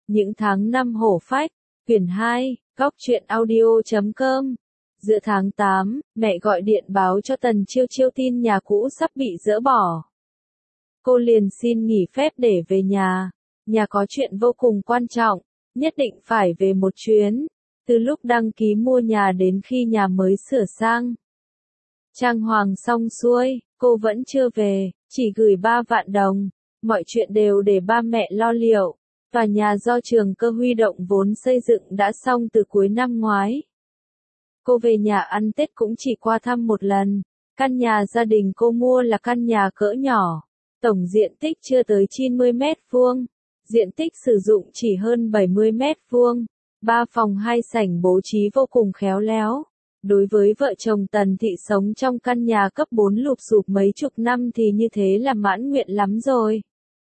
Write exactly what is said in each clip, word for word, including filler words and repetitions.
Những tháng năm hổ phách, quyển hai, góc truyện audio chấm com. Giữa tháng tám, mẹ gọi điện báo cho Tần Chiêu Chiêu tin nhà cũ sắp bị dỡ bỏ. Cô liền xin nghỉ phép để về nhà. Nhà có chuyện vô cùng quan trọng, nhất định phải về một chuyến. Từ lúc đăng ký mua nhà đến khi nhà mới sửa sang trang hoàng xong xuôi, cô vẫn chưa về, chỉ gửi ba vạn đồng. Mọi chuyện đều để ba mẹ lo liệu. Tòa nhà do Trường Cơ huy động vốn xây dựng đã xong từ cuối năm ngoái. Cô về nhà ăn Tết cũng chỉ qua thăm một lần. Căn nhà gia đình cô mua là căn nhà cỡ nhỏ. Tổng diện tích chưa tới chín mươi mét vuông. Diện tích sử dụng chỉ hơn bảy mươi mét vuông. Ba phòng hai sảnh bố trí vô cùng khéo léo. Đối với vợ chồng Tần Thị sống trong căn nhà cấp bốn lụp xụp mấy chục năm thì như thế là mãn nguyện lắm rồi.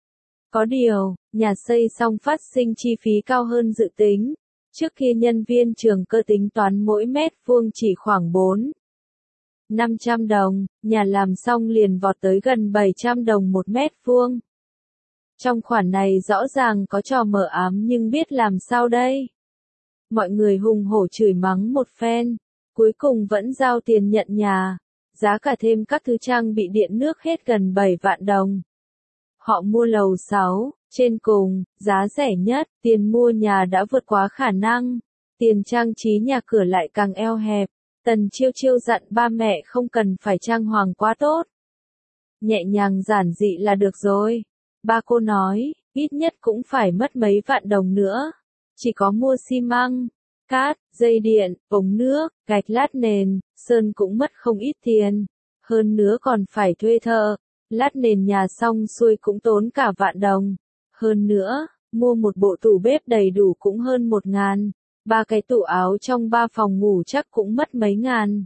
Có điều, nhà xây xong phát sinh chi phí cao hơn dự tính. Trước kia nhân viên Trường Cơ tính toán mỗi mét vuông chỉ khoảng bốn nghìn năm trăm đồng, nhà làm xong liền vọt tới gần bảy trăm đồng một mét vuông. Trong khoản này rõ ràng có trò mờ ám nhưng biết làm sao đây. Mọi người hùng hổ chửi mắng một phen, cuối cùng vẫn giao tiền nhận nhà, giá cả thêm các thứ trang bị điện nước hết gần bảy vạn đồng. Họ mua lầu sáu, trên cùng, giá rẻ nhất, tiền mua nhà đã vượt quá khả năng, tiền trang trí nhà cửa lại càng eo hẹp. Tần Chiêu Chiêu dặn ba mẹ không cần phải trang hoàng quá tốt. Nhẹ nhàng giản dị là được rồi. Ba cô nói, ít nhất cũng phải mất mấy vạn đồng nữa. Chỉ có mua xi măng, cát, dây điện, ống nước, gạch lát nền, sơn cũng mất không ít tiền. Hơn nữa còn phải thuê thợ. Lát nền nhà xong xuôi cũng tốn cả vạn đồng. Hơn nữa, mua một bộ tủ bếp đầy đủ cũng hơn một ngàn. Ba cái tủ áo trong ba phòng ngủ chắc cũng mất mấy ngàn.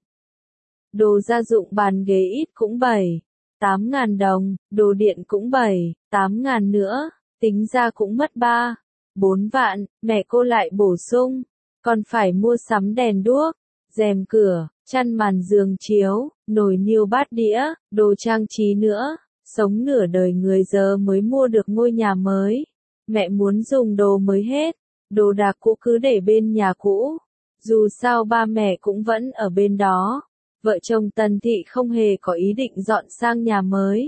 Đồ gia dụng bàn ghế ít cũng bảy, tám ngàn đồng, đồ điện cũng bảy, tám ngàn nữa, tính ra cũng mất ba, bốn vạn. Mẹ cô lại bổ sung, còn phải mua sắm đèn đuốc, rèm cửa, chăn màn giường chiếu, nồi niêu bát đĩa, đồ trang trí nữa. Sống nửa đời người giờ mới mua được ngôi nhà mới. Mẹ muốn dùng đồ mới hết, đồ đạc cũ cứ để bên nhà cũ. Dù sao ba mẹ cũng vẫn ở bên đó. Vợ chồng Tần Thị không hề có ý định dọn sang nhà mới.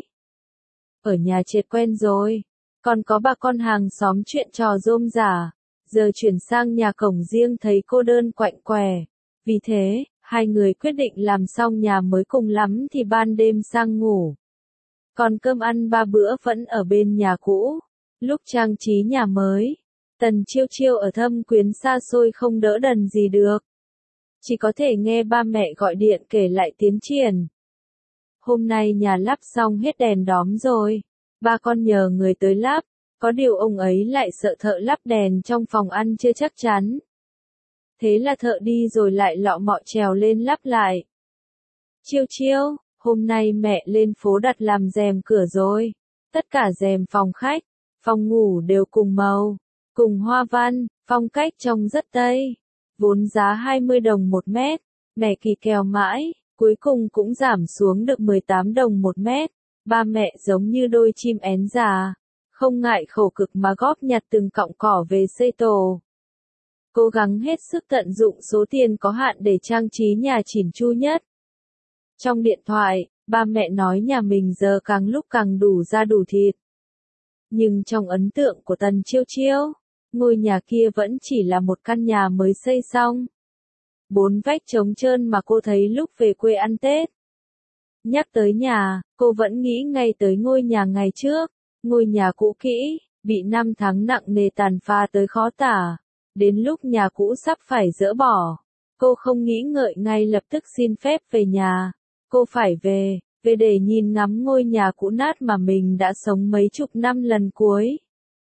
Ở nhà chết quen rồi, còn có bà con hàng xóm chuyện trò rôm rả. Giờ chuyển sang nhà cổng riêng thấy cô đơn quạnh quẻ. Vì thế, hai người quyết định làm xong nhà mới cùng lắm thì ban đêm sang ngủ. Còn cơm ăn ba bữa vẫn ở bên nhà cũ. Lúc trang trí nhà mới, Tần Chiêu Chiêu ở Thâm Quyến xa xôi không đỡ đần gì được. Chỉ có thể nghe ba mẹ gọi điện kể lại tiến triển. Hôm nay nhà lắp xong hết đèn đóm rồi. Ba con nhờ người tới lắp. Có điều ông ấy lại sợ thợ lắp đèn trong phòng ăn chưa chắc chắn. Thế là thợ đi rồi lại lọ mọ trèo lên lắp lại. Chiêu Chiêu, hôm nay mẹ lên phố đặt làm rèm cửa rồi. Tất cả rèm phòng khách, phòng ngủ đều cùng màu, cùng hoa văn, phong cách trông rất Tây. Vốn giá hai mươi đồng một mét, mẹ kỳ kèo mãi, cuối cùng cũng giảm xuống được mười tám đồng một mét. Ba mẹ giống như đôi chim én già, không ngại khổ cực mà góp nhặt từng cọng cỏ về xây tổ. Cố gắng hết sức tận dụng số tiền có hạn để trang trí nhà chỉn chu nhất. Trong điện thoại, ba mẹ nói nhà mình giờ càng lúc càng đủ da đủ thịt. Nhưng trong ấn tượng của Tần Chiêu Chiêu, ngôi nhà kia vẫn chỉ là một căn nhà mới xây xong. Bốn vách trống trơn mà cô thấy lúc về quê ăn Tết. Nhắc tới nhà, cô vẫn nghĩ ngay tới ngôi nhà ngày trước. Ngôi nhà cũ kỹ, bị năm tháng nặng nề tàn phá tới khó tả. Đến lúc nhà cũ sắp phải dỡ bỏ, cô không nghĩ ngợi ngay lập tức xin phép về nhà. Cô phải về, về để nhìn ngắm ngôi nhà cũ nát mà mình đã sống mấy chục năm lần cuối.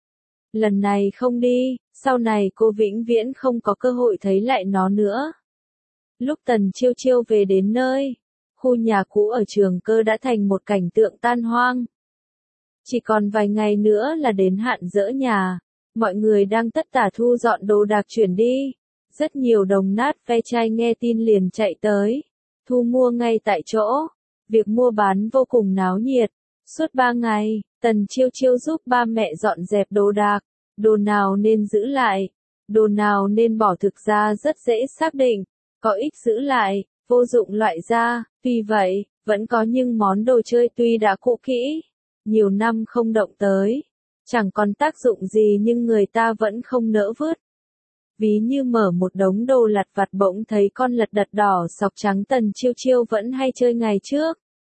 Lần này không đi, sau này cô vĩnh viễn không có cơ hội thấy lại nó nữa. Lúc Tần Chiêu Chiêu về đến nơi, khu nhà cũ ở Trường Cơ đã thành một cảnh tượng tan hoang. Chỉ còn vài ngày nữa là đến hạn dỡ nhà, mọi người đang tất tả thu dọn đồ đạc chuyển đi. Rất nhiều đồng nát ve chai nghe tin liền chạy tới, thu mua ngay tại chỗ. Việc mua bán vô cùng náo nhiệt. Suốt ba ngày, Tần Chiêu Chiêu giúp ba mẹ dọn dẹp đồ đạc. Đồ nào nên giữ lại, đồ nào nên bỏ thực ra rất dễ xác định, có ích giữ lại, vô dụng loại ra, tuy vậy, vẫn có những món đồ chơi tuy đã cũ kỹ, nhiều năm không động tới, chẳng còn tác dụng gì nhưng người ta vẫn không nỡ vứt. Ví như mở một đống đồ lặt vặt bỗng thấy con lật đật đỏ sọc trắng Tần Chiêu Chiêu vẫn hay chơi ngày trước.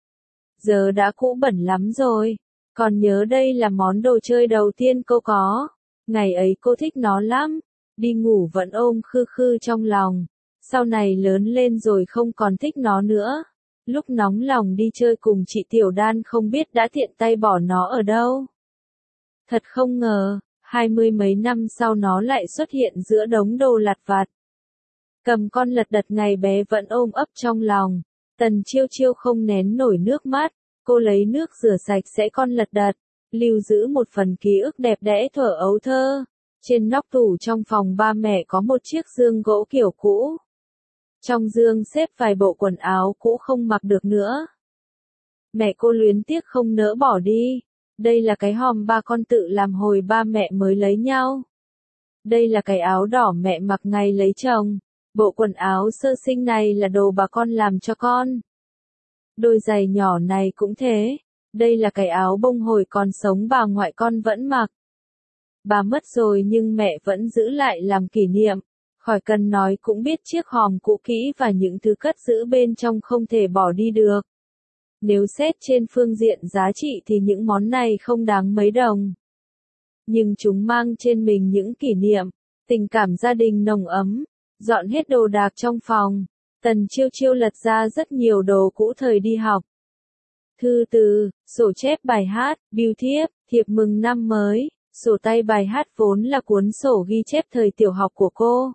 Giờ đã cũ bẩn lắm rồi, còn nhớ đây là món đồ chơi đầu tiên cô có. Ngày ấy cô thích nó lắm, đi ngủ vẫn ôm khư khư trong lòng. Sau này lớn lên rồi không còn thích nó nữa. Lúc nóng lòng đi chơi cùng chị Tiểu Đan không biết đã tiện tay bỏ nó ở đâu. Thật không ngờ, hai mươi mấy năm sau nó lại xuất hiện giữa đống đồ lặt vặt. Cầm con lật đật ngày bé vẫn ôm ấp trong lòng. Tần Chiêu Chiêu không nén nổi nước mắt, cô lấy nước rửa sạch sẽ con lật đật, lưu giữ một phần ký ức đẹp đẽ thuở ấu thơ. Trên nóc tủ trong phòng ba mẹ có một chiếc giường gỗ kiểu cũ. Trong giường xếp vài bộ quần áo cũ không mặc được nữa. Mẹ cô luyến tiếc không nỡ bỏ đi. Đây là cái hòm ba con tự làm hồi ba mẹ mới lấy nhau. Đây là cái áo đỏ mẹ mặc ngày lấy chồng. Bộ quần áo sơ sinh này là đồ bà con làm cho con. Đôi giày nhỏ này cũng thế. Đây là cái áo bông hồi còn sống bà ngoại con vẫn mặc. Bà mất rồi nhưng mẹ vẫn giữ lại làm kỷ niệm. Khỏi cần nói cũng biết chiếc hòm cũ kỹ và những thứ cất giữ bên trong không thể bỏ đi được. Nếu xét trên phương diện giá trị thì những món này không đáng mấy đồng. Nhưng chúng mang trên mình những kỷ niệm, tình cảm gia đình nồng ấm. Dọn hết đồ đạc trong phòng, Tần Chiêu Chiêu lật ra rất nhiều đồ cũ thời đi học. Thư từ, sổ chép bài hát, bưu thiếp, thiệp mừng năm mới, sổ tay bài hát vốn là cuốn sổ ghi chép thời tiểu học của cô.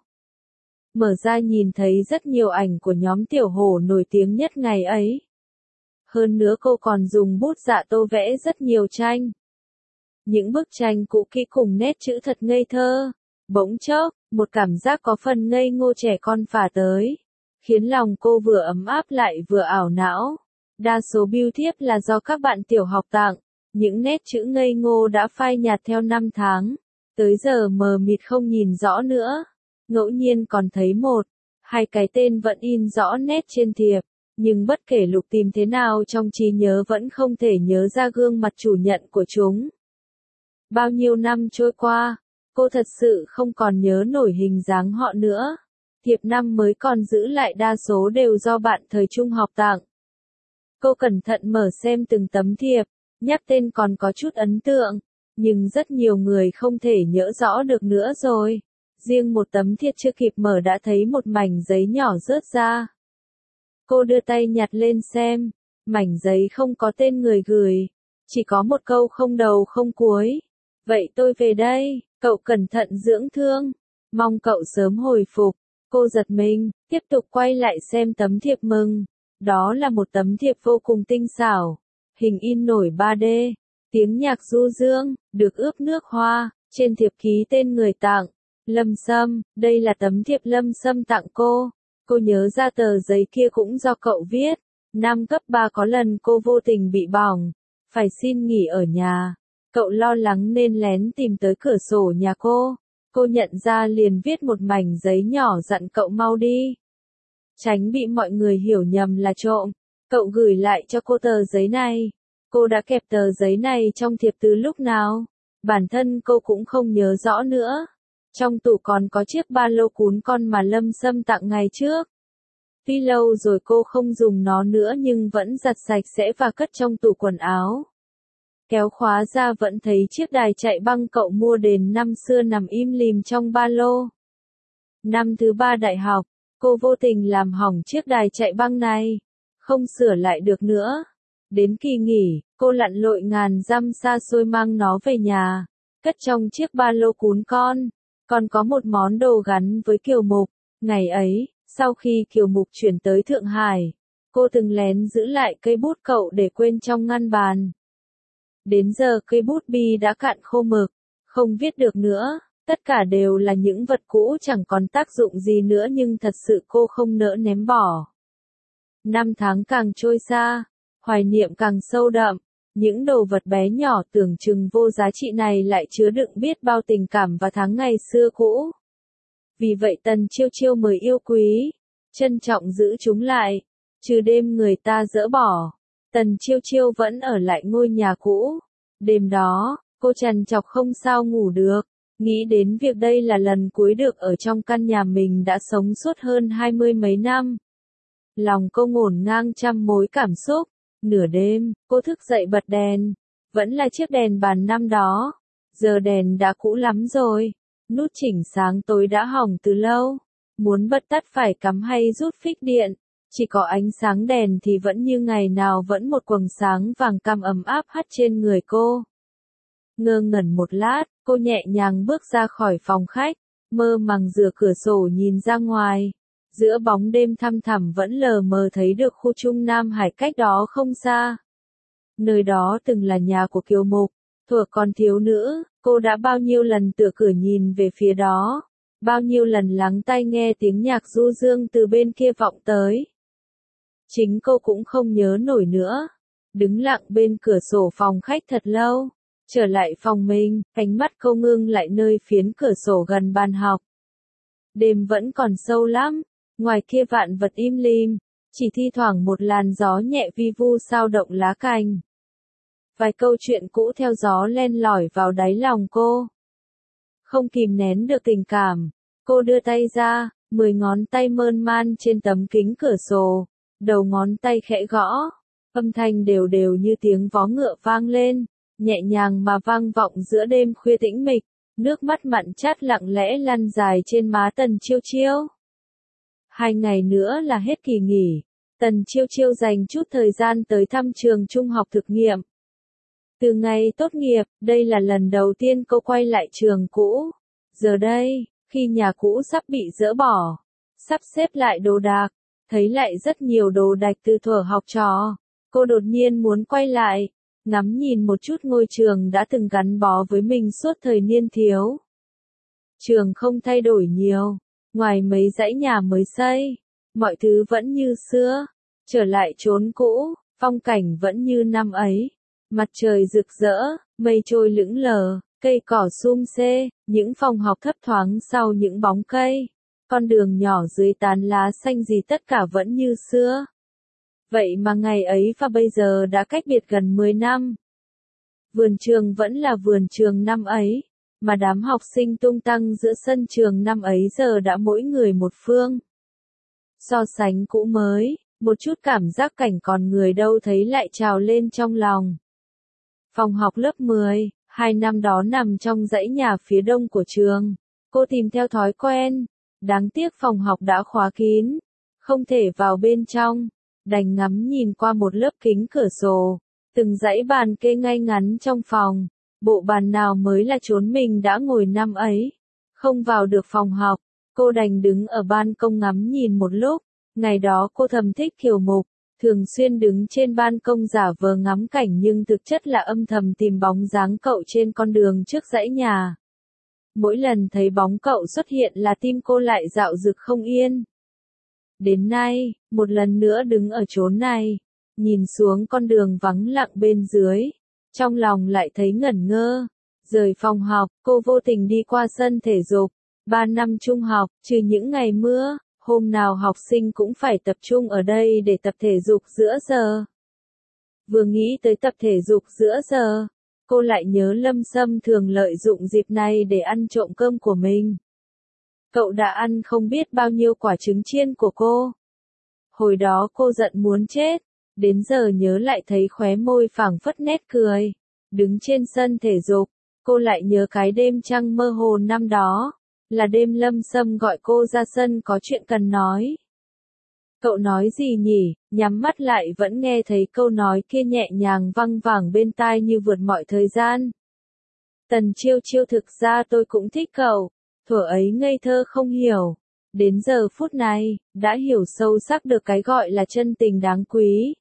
Mở ra nhìn thấy rất nhiều ảnh của nhóm tiểu hổ nổi tiếng nhất ngày ấy. Hơn nữa cô còn dùng bút dạ tô vẽ rất nhiều tranh. Những bức tranh cũ kỹ cùng nét chữ thật ngây thơ. Bỗng chốc, một cảm giác có phần ngây ngô trẻ con phả tới, khiến lòng cô vừa ấm áp lại vừa ảo não. Đa số bưu thiếp là do các bạn tiểu học tặng, những nét chữ ngây ngô đã phai nhạt theo năm tháng, tới giờ mờ mịt không nhìn rõ nữa. Ngẫu nhiên còn thấy một, hai cái tên vẫn in rõ nét trên thiệp, nhưng bất kể lục tìm thế nào trong trí nhớ vẫn không thể nhớ ra gương mặt chủ nhận của chúng. Bao nhiêu năm trôi qua, cô thật sự không còn nhớ nổi hình dáng họ nữa. Thiệp năm mới còn giữ lại đa số đều do bạn thời trung học tặng. Cô cẩn thận mở xem từng tấm thiệp, nhắc tên còn có chút ấn tượng, nhưng rất nhiều người không thể nhớ rõ được nữa rồi. Riêng một tấm thiệp chưa kịp mở đã thấy một mảnh giấy nhỏ rớt ra. Cô đưa tay nhặt lên xem, mảnh giấy không có tên người gửi, chỉ có một câu không đầu không cuối. Vậy tôi về đây, cậu cẩn thận dưỡng thương, mong cậu sớm hồi phục. Cô giật mình, tiếp tục quay lại xem tấm thiệp mừng. Đó là một tấm thiệp vô cùng tinh xảo, hình in nổi ba D, tiếng nhạc du dương, được ướp nước hoa, trên thiệp ký tên người tặng, Lâm Sâm. Đây là tấm thiệp Lâm Sâm tặng cô. Cô nhớ ra tờ giấy kia cũng do cậu viết. Năm cấp ba có lần cô vô tình bị bỏng, phải xin nghỉ ở nhà. Cậu lo lắng nên lén tìm tới cửa sổ nhà cô. Cô nhận ra liền viết một mảnh giấy nhỏ dặn cậu mau đi. Tránh bị mọi người hiểu nhầm là trộm. Cậu gửi lại cho cô tờ giấy này. Cô đã kẹp tờ giấy này trong thiệp từ lúc nào? Bản thân cô cũng không nhớ rõ nữa. Trong tủ còn có chiếc ba lô cún con mà Lâm Sâm tặng ngày trước. Tuy lâu rồi cô không dùng nó nữa nhưng vẫn giặt sạch sẽ và cất trong tủ quần áo. Kéo khóa ra vẫn thấy chiếc đài chạy băng cậu mua đền năm xưa nằm im lìm trong ba lô. Năm thứ ba đại học, cô vô tình làm hỏng chiếc đài chạy băng này. Không sửa lại được nữa. Đến kỳ nghỉ, cô lặn lội ngàn dặm xa xôi mang nó về nhà. Cất trong chiếc ba lô cún con. Còn có một món đồ gắn với Kiều Mục. Ngày ấy, sau khi Kiều Mục chuyển tới Thượng Hải, cô từng lén giữ lại cây bút cậu để quên trong ngăn bàn. Đến giờ cây bút bi đã cạn khô mực, không viết được nữa, tất cả đều là những vật cũ chẳng còn tác dụng gì nữa nhưng thật sự cô không nỡ ném bỏ. Năm tháng càng trôi xa, hoài niệm càng sâu đậm, Những đồ vật bé nhỏ tưởng chừng vô giá trị này lại chứa đựng biết bao tình cảm và tháng ngày xưa cũ. Vì vậy Tần Chiêu Chiêu mới yêu quý, trân trọng giữ chúng lại. Trừ đêm người ta dỡ bỏ, Tần Chiêu Chiêu vẫn ở lại ngôi nhà cũ. Đêm đó, cô trằn trọc không sao ngủ được, nghĩ đến việc đây là lần cuối được ở trong căn nhà mình đã sống suốt hơn hai mươi mấy năm. Lòng cô ngổn ngang trăm mối cảm xúc. Nửa đêm, cô thức dậy bật đèn. Vẫn là chiếc đèn bàn năm đó. Giờ đèn đã cũ lắm rồi. Nút chỉnh sáng tối đã hỏng từ lâu. Muốn bật tắt phải cắm hay rút phích điện. Chỉ có ánh sáng đèn thì vẫn như ngày nào vẫn một quầng sáng vàng cam ấm áp hắt trên người cô. Ngơ ngẩn một lát, cô nhẹ nhàng bước ra khỏi phòng khách, mơ màng dựa cửa sổ nhìn ra ngoài. Giữa bóng đêm thăm thẳm vẫn lờ mờ thấy được khu Trung Nam Hải cách đó không xa. Nơi đó từng là nhà của Kiều Mục. Thuở còn thiếu nữ, cô đã bao nhiêu lần tựa cửa nhìn về phía đó. Bao nhiêu lần lắng tai nghe tiếng nhạc du dương từ bên kia vọng tới. Chính cô cũng không nhớ nổi nữa. Đứng lặng bên cửa sổ phòng khách thật lâu. Trở lại phòng mình, ánh mắt cô ngưng lại nơi phiến cửa sổ gần bàn học. Đêm vẫn còn sâu lắm. Ngoài kia vạn vật im lìm, chỉ thi thoảng một làn gió nhẹ vi vu xao động lá cành. Vài câu chuyện cũ theo gió len lỏi vào đáy lòng cô. Không kìm nén được tình cảm, cô đưa tay ra, mười ngón tay mơn man trên tấm kính cửa sổ, đầu ngón tay khẽ gõ, âm thanh đều đều như tiếng vó ngựa vang lên, nhẹ nhàng mà vang vọng giữa đêm khuya tĩnh mịch, nước mắt mặn chát lặng lẽ lăn dài trên má Tần Chiêu Chiêu. Hai ngày nữa là hết kỳ nghỉ, Tần Chiêu Chiêu dành chút thời gian tới thăm trường trung học thực nghiệm. Từ ngày tốt nghiệp, đây là lần đầu tiên cô quay lại trường cũ. Giờ đây, khi nhà cũ sắp bị dỡ bỏ, sắp xếp lại đồ đạc, thấy lại rất nhiều đồ đạc từ thuở học trò, cô đột nhiên muốn quay lại, ngắm nhìn một chút ngôi trường đã từng gắn bó với mình suốt thời niên thiếu. Trường không thay đổi nhiều. Ngoài mấy dãy nhà mới xây, mọi thứ vẫn như xưa, trở lại chốn cũ, phong cảnh vẫn như năm ấy. Mặt trời rực rỡ, mây trôi lững lờ, cây cỏ sum xê, những phòng học thấp thoáng sau những bóng cây, con đường nhỏ dưới tán lá xanh gì tất cả vẫn như xưa. Vậy mà ngày ấy và bây giờ đã cách biệt gần mười năm. Vườn trường vẫn là vườn trường năm ấy. Mà đám học sinh tung tăng giữa sân trường năm ấy giờ đã mỗi người một phương. So sánh cũ mới, một chút cảm giác cảnh còn người đâu thấy lại trào lên trong lòng. Phòng học lớp mười, hai năm đó nằm trong dãy nhà phía đông của trường. Cô tìm theo thói quen, đáng tiếc phòng học đã khóa kín, không thể vào bên trong, đành ngắm nhìn qua một lớp kính cửa sổ, từng dãy bàn kê ngay ngắn trong phòng. Bộ bàn nào mới là chốn mình đã ngồi năm ấy. Không vào được phòng học, cô đành đứng ở ban công ngắm nhìn một lúc. Ngày đó cô thầm thích Kiều Mục, thường xuyên đứng trên ban công giả vờ ngắm cảnh nhưng thực chất là âm thầm tìm bóng dáng cậu trên con đường trước dãy nhà. Mỗi lần thấy bóng cậu xuất hiện là tim cô lại dạo dực không yên. Đến nay, một lần nữa đứng ở chốn này, nhìn xuống con đường vắng lặng bên dưới. Trong lòng lại thấy ngẩn ngơ. Rời phòng học, cô vô tình đi qua sân thể dục. Ba năm trung học, trừ những ngày mưa, hôm nào học sinh cũng phải tập trung ở đây để tập thể dục giữa giờ. Vừa nghĩ tới tập thể dục giữa giờ, cô lại nhớ Lâm Sâm thường lợi dụng dịp này để ăn trộm cơm của mình. Cậu đã ăn không biết bao nhiêu quả trứng chiên của cô. Hồi đó cô giận muốn chết. Đến giờ nhớ lại thấy khóe môi phảng phất nét cười. Đứng trên sân thể dục, cô lại nhớ cái đêm trăng mơ hồ năm đó. Là đêm Lâm Sâm gọi cô ra sân có chuyện cần nói. Cậu nói gì nhỉ? Nhắm mắt lại vẫn nghe thấy câu nói kia nhẹ nhàng văng vẳng bên tai như vượt mọi thời gian. Tần Chiêu Chiêu, thực ra tôi cũng thích cậu. Thuở ấy ngây thơ không hiểu. Đến giờ phút này, đã hiểu sâu sắc được cái gọi là chân tình đáng quý.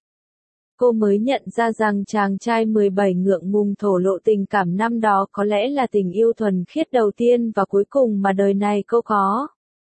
Cô mới nhận ra rằng chàng trai mười bảy ngượng ngùng thổ lộ tình cảm năm đó có lẽ là tình yêu thuần khiết đầu tiên và cuối cùng mà đời này cô có.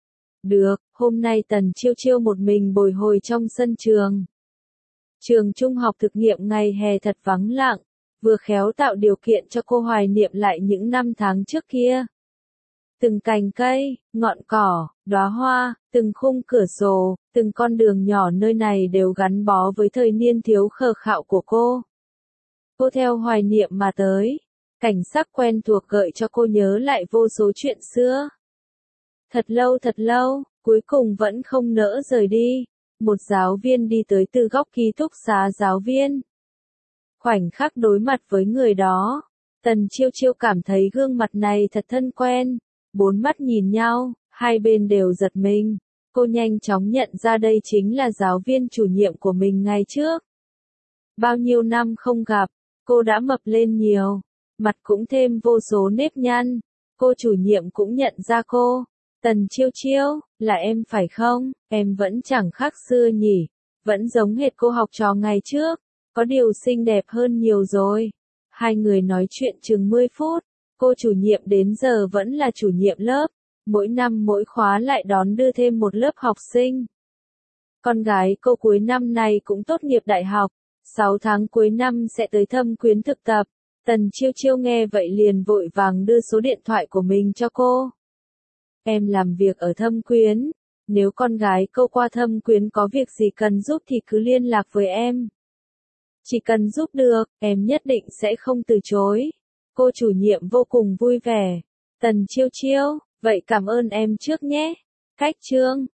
Được, hôm nay Tần Chiêu Chiêu một mình bồi hồi trong sân trường. Trường trung học thực nghiệm ngày hè thật vắng lặng, vừa khéo tạo điều kiện cho cô hoài niệm lại những năm tháng trước kia. Từng cành cây, ngọn cỏ, đóa hoa, từng khung cửa sổ, từng con đường nhỏ nơi này đều gắn bó với thời niên thiếu khờ khạo của cô. Cô theo hoài niệm mà tới, cảnh sắc quen thuộc gợi cho cô nhớ lại vô số chuyện xưa. Thật lâu thật lâu, cuối cùng vẫn không nỡ rời đi, một giáo viên đi tới từ góc ký túc xá giáo viên. Khoảnh khắc đối mặt với người đó, Tần Chiêu Chiêu cảm thấy gương mặt này thật thân quen, bốn mắt nhìn nhau, hai bên đều giật mình, cô nhanh chóng nhận ra đây chính là giáo viên chủ nhiệm của mình ngày trước. Bao nhiêu năm không gặp, cô đã mập lên nhiều, mặt cũng thêm vô số nếp nhăn, cô chủ nhiệm cũng nhận ra cô. Tần Chiêu Chiêu, là em phải không? Em vẫn chẳng khác xưa nhỉ, vẫn giống hệt cô học trò ngày trước, có điều xinh đẹp hơn nhiều rồi. Hai người nói chuyện chừng mười phút, cô chủ nhiệm đến giờ vẫn là chủ nhiệm lớp, mỗi năm mỗi khóa lại đón đưa thêm một lớp học sinh. Con gái cô cuối năm này cũng tốt nghiệp đại học, sáu tháng cuối năm sẽ tới Thâm Quyến thực tập. Tần Chiêu Chiêu nghe vậy liền vội vàng đưa số điện thoại của mình cho cô. Em làm việc ở Thâm Quyến, nếu con gái cô qua Thâm Quyến có việc gì cần giúp thì cứ liên lạc với em. Chỉ cần giúp được, em nhất định sẽ không từ chối. Cô chủ nhiệm vô cùng vui vẻ. Tần Chiêu Chiêu, vậy cảm ơn em trước nhé. Cách chương